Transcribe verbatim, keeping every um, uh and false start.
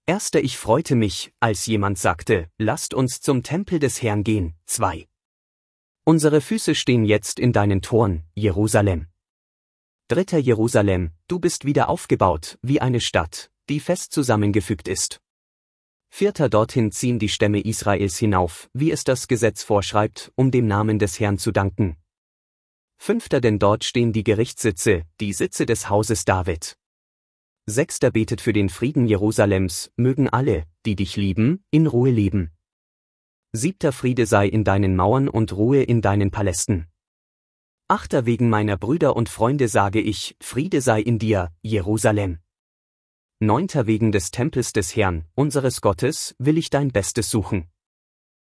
Erster Ich freute mich, als jemand sagte, lasst uns zum Tempel des Herrn gehen. zwei. Unsere Füße stehen jetzt in deinen Toren, Jerusalem. Dritter Jerusalem, du bist wieder aufgebaut, wie eine Stadt, die fest zusammengefügt ist. Vierter Dorthin ziehen die Stämme Israels hinauf, wie es das Gesetz vorschreibt, um dem Namen des Herrn zu danken. Fünfter Denn dort stehen die Gerichtssitze, die Sitze des Hauses David. Sechster Betet für den Frieden Jerusalems, mögen alle, die dich lieben, in Ruhe leben. Siebter Friede sei in deinen Mauern und Ruhe in deinen Palästen. Achter Wegen meiner Brüder und Freunde sage ich, Friede sei in dir, Jerusalem. Neunter Wegen des Tempels des Herrn, unseres Gottes, will ich dein Bestes suchen.